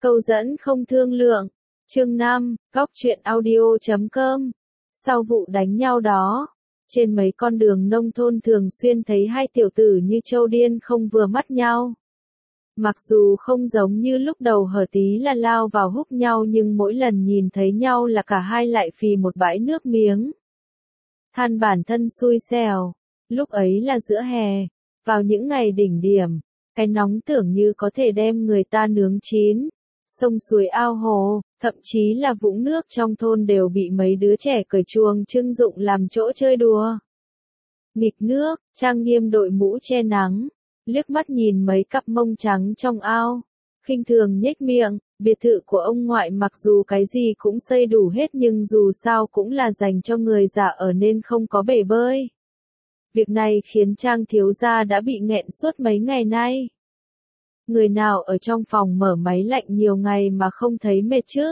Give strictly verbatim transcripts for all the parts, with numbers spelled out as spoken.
Câu dẫn không thương lượng. Chương năm, góc truyện audio chấm com. Sau vụ đánh nhau đó, trên mấy con đường nông thôn thường xuyên thấy hai tiểu tử như trâu điên không vừa mắt nhau. Mặc dù không giống như lúc đầu hở tí là lao vào húc nhau, nhưng mỗi lần nhìn thấy nhau là cả hai lại phì một bãi nước miếng. Than bản thân xui xẻo. Lúc ấy là giữa hè, vào những ngày đỉnh điểm, cái nóng tưởng như có thể đem người ta nướng chín. Sông suối ao hồ, thậm chí là vũng nước trong thôn đều bị mấy đứa trẻ cởi chuồng trưng dụng làm chỗ chơi đùa. Nghịch nước, trang nghiêm đội mũ che nắng, liếc mắt nhìn mấy cặp mông trắng trong ao, khinh thường nhếch miệng. Biệt thự của ông ngoại mặc dù cái gì cũng xây đủ hết nhưng dù sao cũng là dành cho người già ở nên không có bể bơi. Việc này khiến Trang thiếu gia đã bị nghẹn suốt mấy ngày nay. Người nào ở trong phòng mở máy lạnh nhiều ngày mà không thấy mệt chứ?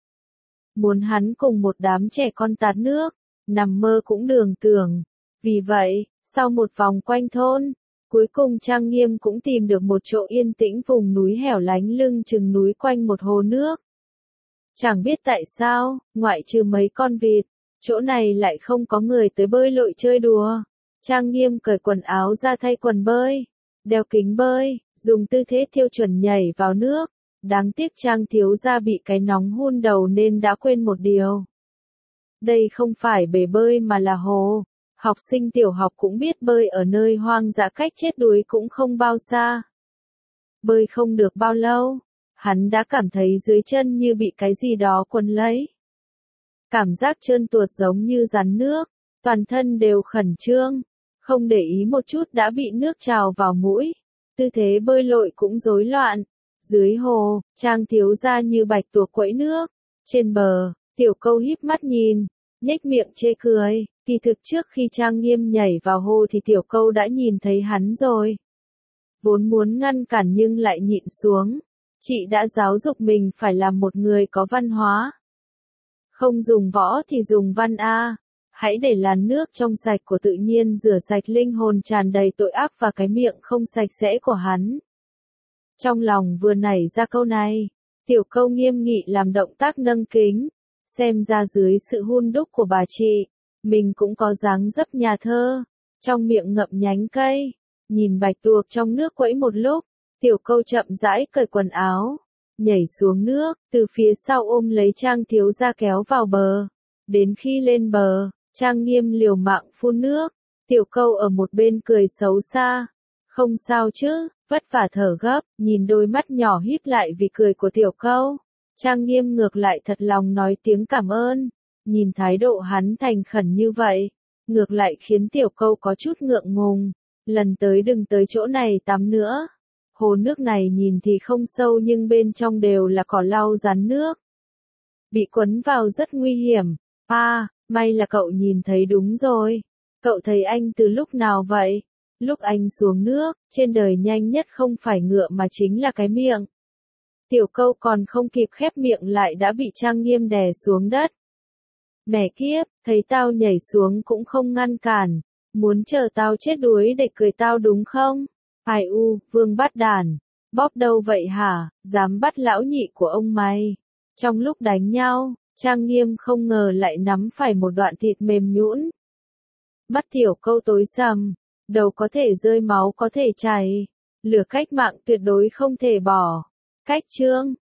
Muốn hắn cùng một đám trẻ con tạt nước, nằm mơ cũng đường tưởng. Vì vậy, sau một vòng quanh thôn, cuối cùng Trang Nghiêm cũng tìm được một chỗ yên tĩnh vùng núi hẻo lánh lưng chừng núi quanh một hồ nước. Chẳng biết tại sao, ngoại trừ mấy con vịt, chỗ này lại không có người tới bơi lội chơi đùa. Trang Nghiêm cởi quần áo ra thay quần bơi, đeo kính bơi, dùng tư thế tiêu chuẩn nhảy vào nước. Đáng tiếc Trang thiếu gia bị cái nóng hun đầu nên đã quên một điều. Đây không phải bể bơi mà là hồ. Học sinh tiểu học cũng biết bơi ở nơi hoang dã cách chết đuối cũng không bao xa. Bơi không được bao lâu, hắn đã cảm thấy dưới chân như bị cái gì đó quấn lấy. Cảm giác trơn tuột giống như rắn nước, toàn thân đều khẩn trương, không để ý một chút đã bị nước trào vào mũi. Tư thế bơi lội cũng rối loạn. Dưới hồ, Trang thiếu gia như bạch tuộc quẫy nước. Trên bờ, Tiểu Câu híp mắt nhìn, nhếch miệng chê cười. Kỳ thực trước khi Trang Nghiêm nhảy vào hồ thì Tiểu Câu đã nhìn thấy hắn rồi. Vốn muốn ngăn cản nhưng lại nhịn xuống. Chị đã giáo dục mình phải làm một người có văn hóa. Không dùng võ thì dùng văn a. Hãy để làn nước trong sạch của tự nhiên rửa sạch linh hồn tràn đầy tội ác và cái miệng không sạch sẽ của hắn. Trong lòng vừa nảy ra câu này, Tiểu Câu nghiêm nghị làm động tác nâng kính. Xem ra dưới sự hun đúc của bà chị, mình cũng có dáng dấp nhà thơ, trong miệng ngậm nhánh cây. Nhìn bạch tuộc trong nước quẫy một lúc, Tiểu Câu chậm rãi cởi quần áo, nhảy xuống nước, từ phía sau ôm lấy Trang thiếu gia kéo vào bờ. Đến khi lên bờ, Trang Nghiêm liều mạng phun nước, Tiểu Câu ở một bên cười xấu xa. Không sao chứ, vất vả thở gấp, nhìn đôi mắt nhỏ híp lại vì cười của Tiểu Câu. Trang Nghiêm ngược lại thật lòng nói tiếng cảm ơn. Nhìn thái độ hắn thành khẩn như vậy, ngược lại khiến Tiểu Câu có chút ngượng ngùng. Lần tới đừng tới chỗ này tắm nữa. Hồ nước này nhìn thì không sâu nhưng bên trong đều là cỏ lau rắn nước. Bị quấn vào rất nguy hiểm. À, may là cậu nhìn thấy đúng rồi. Cậu thấy anh từ lúc nào vậy? Lúc anh xuống nước, trên đời nhanh nhất không phải ngựa mà chính là cái miệng. Tiểu Câu còn không kịp khép miệng lại đã bị Trang Nghiêm đè xuống đất. Mẹ kiếp, thấy tao nhảy xuống cũng không ngăn cản. Muốn chờ tao chết đuối để cười tao đúng không? Ai u, vương bắt đàn. Bóp đâu vậy hả, dám bắt lão nhị của ông mày. Trong lúc đánh nhau, Trang Nghiêm không ngờ lại nắm phải một đoạn thịt mềm nhũn. Mắt Tiểu Câu tối sầm, đầu có thể rơi máu có thể chảy. Lửa cách mạng tuyệt đối không thể bỏ. Cách chương,